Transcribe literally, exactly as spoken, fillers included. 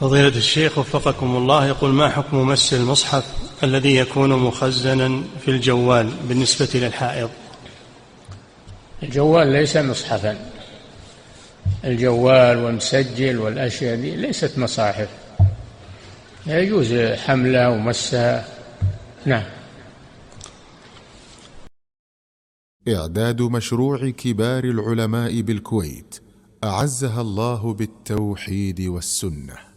فضيلة الشيخ وفقكم الله، يقول: ما حكم مس المصحف الذي يكون مخزنا في الجوال بالنسبة للحائض؟ الجوال ليس مصحفا، الجوال والمسجل والأشياء دي ليست مصاحف، يجوز حملها ومسها. نعم. إعداد مشروع كبار العلماء بالكويت أعزها الله بالتوحيد والسنة.